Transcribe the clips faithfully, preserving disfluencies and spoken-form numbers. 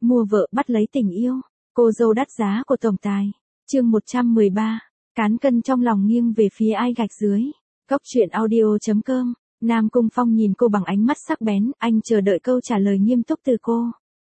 mua vợ bắt lấy tình yêu. Cô dâu đắt giá của tổng tài. Chương một trăm mười ba. Cán cân trong lòng nghiêng về phía ai gạch dưới. Góc truyện audio chấm com. Nam Cung Phong nhìn cô bằng ánh mắt sắc bén, anh chờ đợi câu trả lời nghiêm túc từ cô.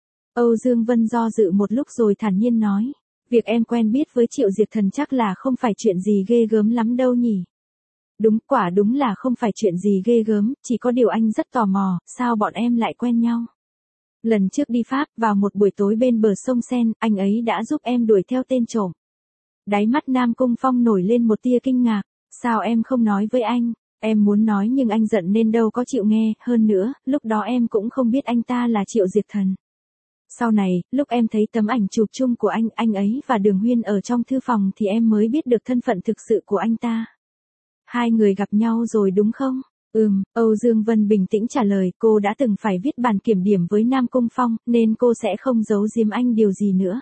Âu Dương Vân do dự một lúc rồi thản nhiên nói. Việc em quen biết với Triệu Diệt Thần chắc là không phải chuyện gì ghê gớm lắm đâu nhỉ. Đúng, quả đúng là không phải chuyện gì ghê gớm, chỉ có điều anh rất tò mò, sao bọn em lại quen nhau. Lần trước đi Pháp, vào một buổi tối bên bờ sông Sen, anh ấy đã giúp em đuổi theo tên trộm. Đáy mắt Nam Cung Phong nổi lên một tia kinh ngạc. Sao em không nói với anh? Em muốn nói nhưng anh giận nên đâu có chịu nghe, hơn nữa, lúc đó em cũng không biết anh ta là Triệu Diệt Thần. Sau này, lúc em thấy tấm ảnh chụp chung của anh, anh ấy và Đường Huyên ở trong thư phòng thì em mới biết được thân phận thực sự của anh ta. Hai người gặp nhau rồi đúng không? Ừm, Âu Dương Vân bình tĩnh trả lời, cô đã từng phải viết bản kiểm điểm với Nam Cung Phong, nên cô sẽ không giấu giếm anh điều gì nữa.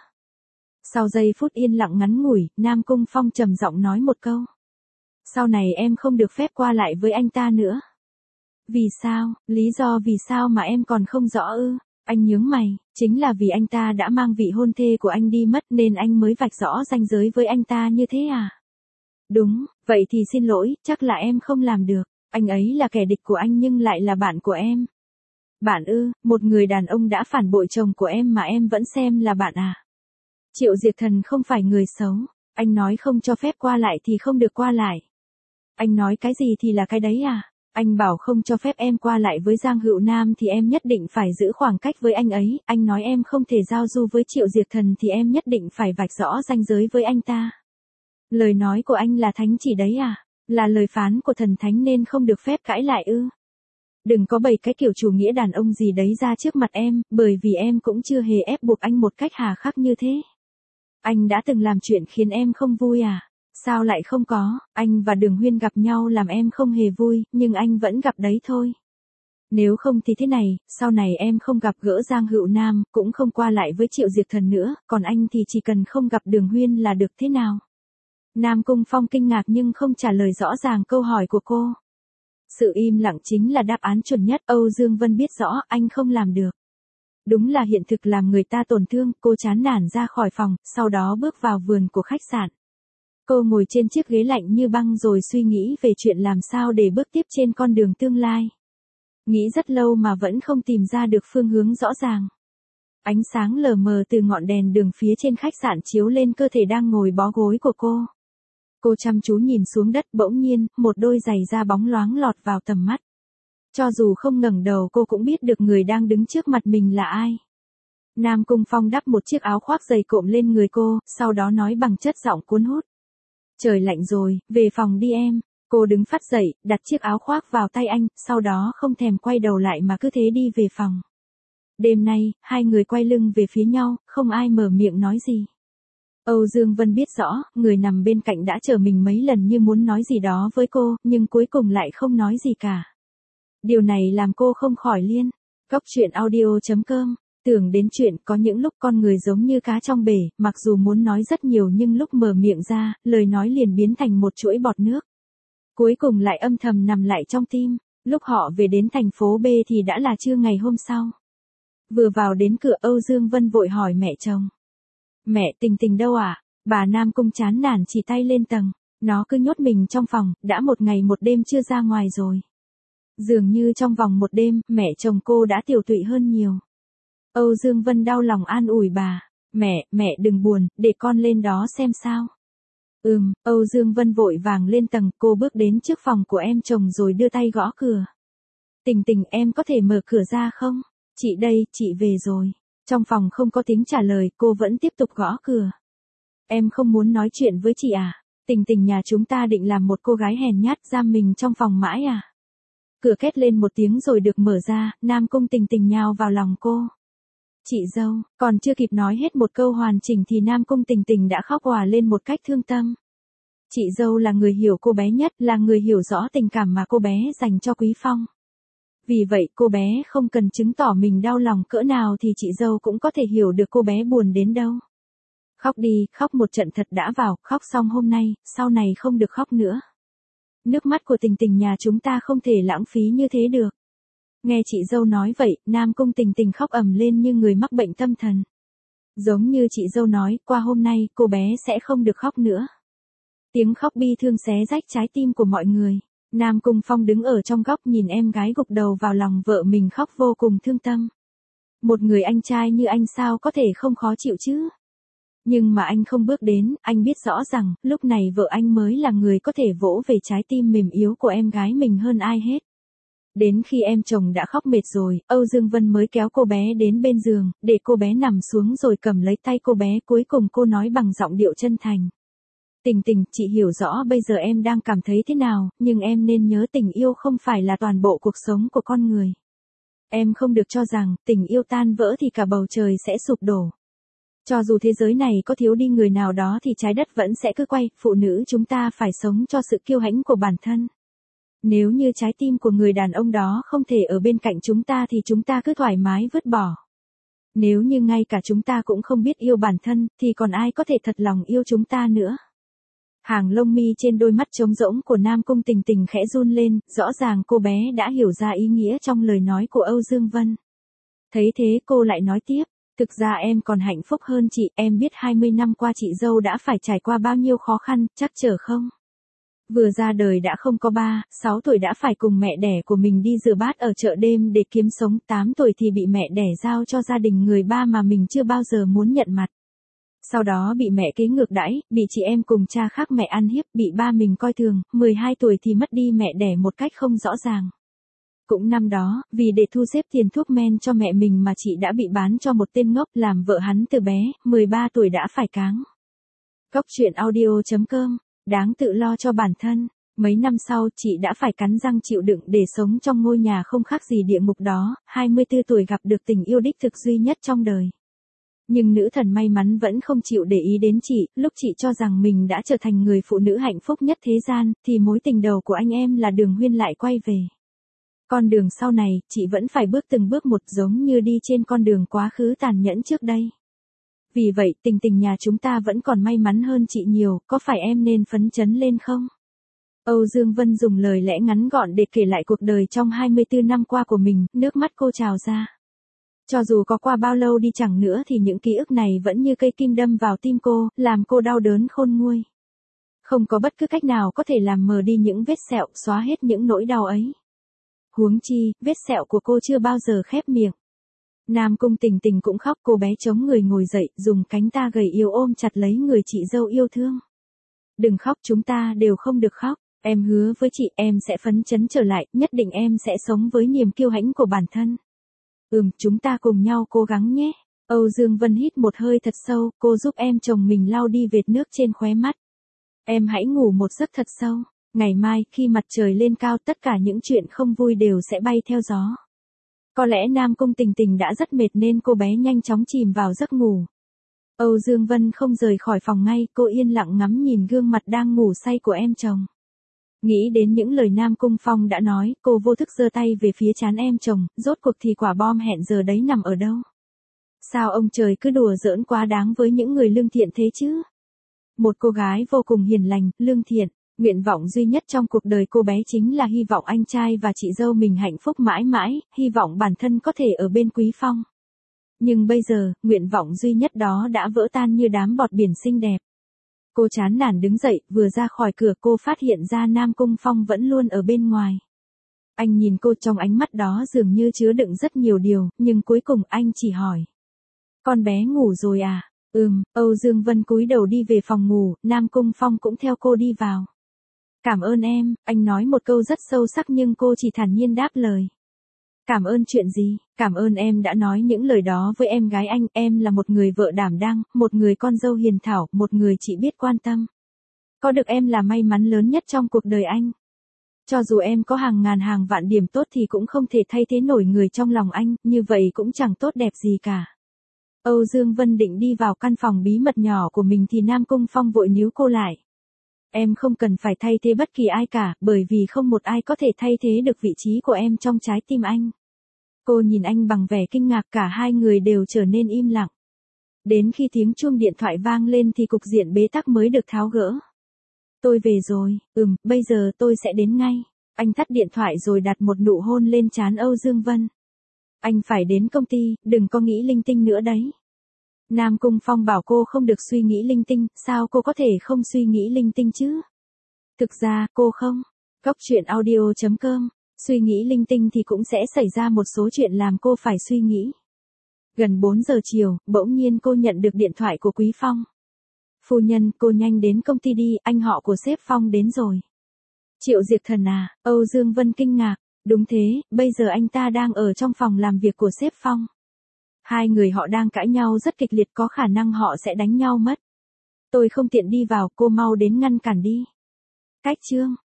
Sau giây phút yên lặng ngắn ngủi, Nam Cung Phong trầm giọng nói một câu. Sau này em không được phép qua lại với anh ta nữa. Vì sao, lý do vì sao mà em còn không rõ ư? Anh nhướng mày, chính là vì anh ta đã mang vị hôn thê của anh đi mất nên anh mới vạch rõ ranh giới với anh ta như thế à? Đúng, vậy thì xin lỗi, chắc là em không làm được. Anh ấy là kẻ địch của anh nhưng lại là bạn của em. Bạn ư, một người đàn ông đã phản bội chồng của em mà em vẫn xem là bạn à? Triệu Diệt Thần không phải người xấu. Anh nói không cho phép qua lại thì không được qua lại. Anh nói cái gì thì là cái đấy à? Anh bảo không cho phép em qua lại với Giang Hữu Nam thì em nhất định phải giữ khoảng cách với anh ấy. Anh nói em không thể giao du với Triệu Diệt Thần thì em nhất định phải vạch rõ ranh giới với anh ta. Lời nói của anh là thánh chỉ đấy à? Là lời phán của thần thánh nên không được phép cãi lại ư? Đừng có bày cái kiểu chủ nghĩa đàn ông gì đấy ra trước mặt em, bởi vì em cũng chưa hề ép buộc anh một cách hà khắc như thế. Anh đã từng làm chuyện khiến em không vui à? Sao lại không có, anh và Đường Huyên gặp nhau làm em không hề vui, nhưng anh vẫn gặp đấy thôi. Nếu không thì thế này, sau này em không gặp gỡ Giang Hữu Nam, cũng không qua lại với Triệu Diệt Thần nữa, còn anh thì chỉ cần không gặp Đường Huyên là được thế nào? Nam Cung Phong kinh ngạc nhưng không trả lời rõ ràng câu hỏi của cô. Sự im lặng chính là đáp án chuẩn nhất, Âu Dương Vân biết rõ anh không làm được. Đúng là hiện thực làm người ta tổn thương, cô chán nản ra khỏi phòng, sau đó bước vào vườn của khách sạn. Cô ngồi trên chiếc ghế lạnh như băng rồi suy nghĩ về chuyện làm sao để bước tiếp trên con đường tương lai. Nghĩ rất lâu mà vẫn không tìm ra được phương hướng rõ ràng. Ánh sáng lờ mờ từ ngọn đèn đường phía trên khách sạn chiếu lên cơ thể đang ngồi bó gối của cô. Cô chăm chú nhìn xuống đất, bỗng nhiên, một đôi giày da bóng loáng lọt vào tầm mắt. Cho dù không ngẩng đầu cô cũng biết được người đang đứng trước mặt mình là ai. Nam Cung Phong đắp một chiếc áo khoác dày cộm lên người cô, sau đó nói bằng chất giọng cuốn hút. Trời lạnh rồi, về phòng đi em. Cô đứng phắt dậy, đặt chiếc áo khoác vào tay anh, sau đó không thèm quay đầu lại mà cứ thế đi về phòng. Đêm nay, hai người quay lưng về phía nhau, không ai mở miệng nói gì. Âu Dương Vân biết rõ, người nằm bên cạnh đã chờ mình mấy lần như muốn nói gì đó với cô, nhưng cuối cùng lại không nói gì cả. Điều này làm cô không khỏi liên. Góc truyện audio chấm com. Tưởng đến chuyện có những lúc con người giống như cá trong bể, mặc dù muốn nói rất nhiều nhưng lúc mở miệng ra, lời nói liền biến thành một chuỗi bọt nước. Cuối cùng lại âm thầm nằm lại trong tim. Lúc họ về đến thành phố B thì đã là trưa ngày hôm sau. Vừa vào đến cửa Âu Dương Vân vội hỏi mẹ chồng. Mẹ Tình Tình đâu ạ? À? Bà Nam Cung chán nản chỉ tay lên tầng. Nó cứ nhốt mình trong phòng, đã một ngày một đêm chưa ra ngoài rồi. Dường như trong vòng một đêm, mẹ chồng cô đã tiểu tụy hơn nhiều. Âu Dương Vân đau lòng an ủi bà. Mẹ, mẹ đừng buồn, để con lên đó xem sao. Ừm, Âu Dương Vân vội vàng lên tầng, cô bước đến trước phòng của em chồng rồi đưa tay gõ cửa. Tình Tình em có thể mở cửa ra không? Chị đây, chị về rồi. Trong phòng không có tiếng trả lời, cô vẫn tiếp tục gõ cửa. Em không muốn nói chuyện với chị à? Tình Tình nhà chúng ta định làm một cô gái hèn nhát giam mình trong phòng mãi à? Cửa két lên một tiếng rồi được mở ra, Nam Cung Tình Tình nhào vào lòng cô. Chị dâu, còn chưa kịp nói hết một câu hoàn chỉnh thì Nam Cung Tình Tình đã khóc òa lên một cách thương tâm. Chị dâu là người hiểu cô bé nhất, là người hiểu rõ tình cảm mà cô bé dành cho Quý Phong. Vì vậy cô bé không cần chứng tỏ mình đau lòng cỡ nào thì chị dâu cũng có thể hiểu được cô bé buồn đến đâu. Khóc đi, khóc một trận thật đã vào, khóc xong hôm nay, sau này không được khóc nữa. Nước mắt của Tình Tình nhà chúng ta không thể lãng phí như thế được. Nghe chị dâu nói vậy, Nam Cung Tình Tình khóc ầm lên như người mắc bệnh tâm thần. Giống như chị dâu nói, qua hôm nay, cô bé sẽ không được khóc nữa. Tiếng khóc bi thương xé rách trái tim của mọi người. Nam Cung Phong đứng ở trong góc nhìn em gái gục đầu vào lòng vợ mình khóc vô cùng thương tâm. Một người anh trai như anh sao có thể không khó chịu chứ? Nhưng mà anh không bước đến, anh biết rõ rằng, lúc này vợ anh mới là người có thể vỗ về trái tim mềm yếu của em gái mình hơn ai hết. Đến khi em chồng đã khóc mệt rồi, Âu Dương Vân mới kéo cô bé đến bên giường, để cô bé nằm xuống rồi cầm lấy tay cô bé, cuối cùng cô nói bằng giọng điệu chân thành. Tình Tình, chị hiểu rõ bây giờ em đang cảm thấy thế nào, nhưng em nên nhớ tình yêu không phải là toàn bộ cuộc sống của con người. Em không được cho rằng, tình yêu tan vỡ thì cả bầu trời sẽ sụp đổ. Cho dù thế giới này có thiếu đi người nào đó thì trái đất vẫn sẽ cứ quay, phụ nữ chúng ta phải sống cho sự kiêu hãnh của bản thân. Nếu như trái tim của người đàn ông đó không thể ở bên cạnh chúng ta thì chúng ta cứ thoải mái vứt bỏ. Nếu như ngay cả chúng ta cũng không biết yêu bản thân, thì còn ai có thể thật lòng yêu chúng ta nữa. Hàng lông mi trên đôi mắt trống rỗng của Nam Cung Tình Tình khẽ run lên, rõ ràng cô bé đã hiểu ra ý nghĩa trong lời nói của Âu Dương Vân. Thấy thế cô lại nói tiếp, thực ra em còn hạnh phúc hơn chị, em biết hai mươi năm qua chị dâu đã phải trải qua bao nhiêu khó khăn, chắc chở không? Vừa ra đời đã không có ba, sáu tuổi đã phải cùng mẹ đẻ của mình đi rửa bát ở chợ đêm để kiếm sống, tám tuổi thì bị mẹ đẻ giao cho gia đình người ba mà mình chưa bao giờ muốn nhận mặt. Sau đó bị mẹ kế ngược đãi, bị chị em cùng cha khác mẹ ăn hiếp, bị ba mình coi thường, mười hai tuổi thì mất đi mẹ đẻ một cách không rõ ràng. Cũng năm đó, vì để thu xếp tiền thuốc men cho mẹ mình mà chị đã bị bán cho một tên ngốc làm vợ hắn từ bé, mười ba tuổi đã phải cáng. Góc truyện audio chấm com, đáng tự lo cho bản thân. Mấy năm sau, chị đã phải cắn răng chịu đựng để sống trong ngôi nhà không khác gì địa ngục đó, hai mươi tư tuổi gặp được tình yêu đích thực duy nhất trong đời. Nhưng nữ thần may mắn vẫn không chịu để ý đến chị, lúc chị cho rằng mình đã trở thành người phụ nữ hạnh phúc nhất thế gian, thì mối tình đầu của anh em là Đường Huyên lại quay về. Con đường sau này, chị vẫn phải bước từng bước một giống như đi trên con đường quá khứ tàn nhẫn trước đây. Vì vậy, Tình Tình nhà chúng ta vẫn còn may mắn hơn chị nhiều, có phải em nên phấn chấn lên không? Âu Dương Vân dùng lời lẽ ngắn gọn để kể lại cuộc đời trong hai mươi tư năm qua của mình, nước mắt cô trào ra. Cho dù có qua bao lâu đi chẳng nữa thì những ký ức này vẫn như cây kim đâm vào tim cô, làm cô đau đớn khôn nguôi. Không có bất cứ cách nào có thể làm mờ đi những vết sẹo, xóa hết những nỗi đau ấy. Huống chi, vết sẹo của cô chưa bao giờ khép miệng. Nam Cung Tình Tình cũng khóc, cô bé chống người ngồi dậy, dùng cánh ta gầy yếu ôm chặt lấy người chị dâu yêu thương. Đừng khóc, chúng ta đều không được khóc. Em hứa với chị, em sẽ phấn chấn trở lại, nhất định em sẽ sống với niềm kiêu hãnh của bản thân. Ừm, chúng ta cùng nhau cố gắng nhé. Âu Dương Vân hít một hơi thật sâu, cô giúp em chồng mình lau đi vệt nước trên khóe mắt. Em hãy ngủ một giấc thật sâu. Ngày mai, khi mặt trời lên cao, tất cả những chuyện không vui đều sẽ bay theo gió. Có lẽ Nam Cung Tình Tình đã rất mệt nên cô bé nhanh chóng chìm vào giấc ngủ. Âu Dương Vân không rời khỏi phòng ngay, cô yên lặng ngắm nhìn gương mặt đang ngủ say của em chồng. Nghĩ đến những lời Nam Cung Phong đã nói, cô vô thức giơ tay về phía trán em chồng, rốt cuộc thì quả bom hẹn giờ đấy nằm ở đâu? Sao ông trời cứ đùa giỡn quá đáng với những người lương thiện thế chứ? Một cô gái vô cùng hiền lành, lương thiện, nguyện vọng duy nhất trong cuộc đời cô bé chính là hy vọng anh trai và chị dâu mình hạnh phúc mãi mãi, hy vọng bản thân có thể ở bên Quý Phong. Nhưng bây giờ, nguyện vọng duy nhất đó đã vỡ tan như đám bọt biển xinh đẹp. Cô chán nản đứng dậy, vừa ra khỏi cửa cô phát hiện ra Nam Cung Phong vẫn luôn ở bên ngoài. Anh nhìn cô trong ánh mắt đó dường như chứa đựng rất nhiều điều, nhưng cuối cùng anh chỉ hỏi. Con bé ngủ rồi à? Ừm, Âu Dương Vân cúi đầu đi về phòng ngủ, Nam Cung Phong cũng theo cô đi vào. Cảm ơn em, anh nói một câu rất sâu sắc nhưng cô chỉ thản nhiên đáp lời. Cảm ơn chuyện gì? Cảm ơn em đã nói những lời đó với em gái anh, em là một người vợ đảm đang, một người con dâu hiền thảo, một người chị biết quan tâm. Có được em là may mắn lớn nhất trong cuộc đời anh. Cho dù em có hàng ngàn hàng vạn điểm tốt thì cũng không thể thay thế nổi người trong lòng anh, như vậy cũng chẳng tốt đẹp gì cả. Âu Dương Vân định đi vào căn phòng bí mật nhỏ của mình thì Nam Cung Phong vội níu cô lại. Em không cần phải thay thế bất kỳ ai cả, bởi vì không một ai có thể thay thế được vị trí của em trong trái tim anh. Cô nhìn anh bằng vẻ kinh ngạc, cả hai người đều trở nên im lặng. Đến khi tiếng chuông điện thoại vang lên thì cục diện bế tắc mới được tháo gỡ. Tôi về rồi, ừm, bây giờ tôi sẽ đến ngay. Anh tắt điện thoại rồi đặt một nụ hôn lên trán Âu Dương Vân. Anh phải đến công ty, đừng có nghĩ linh tinh nữa đấy. Nam Cung Phong bảo cô không được suy nghĩ linh tinh, sao cô có thể không suy nghĩ linh tinh chứ? Thực ra, cô không. Góc truyện audio chấm com, suy nghĩ linh tinh thì cũng sẽ xảy ra một số chuyện làm cô phải suy nghĩ. Gần bốn giờ chiều, bỗng nhiên cô nhận được điện thoại của Quý Phong. Phu nhân, cô nhanh đến công ty đi, anh họ của sếp Phong đến rồi. Triệu Diệp Thần à, Âu Dương Vân kinh ngạc, đúng thế, bây giờ anh ta đang ở trong phòng làm việc của sếp Phong. Hai người họ đang cãi nhau rất kịch liệt, có khả năng họ sẽ đánh nhau mất. Tôi không tiện đi vào, cô mau đến ngăn cản đi. Cách chương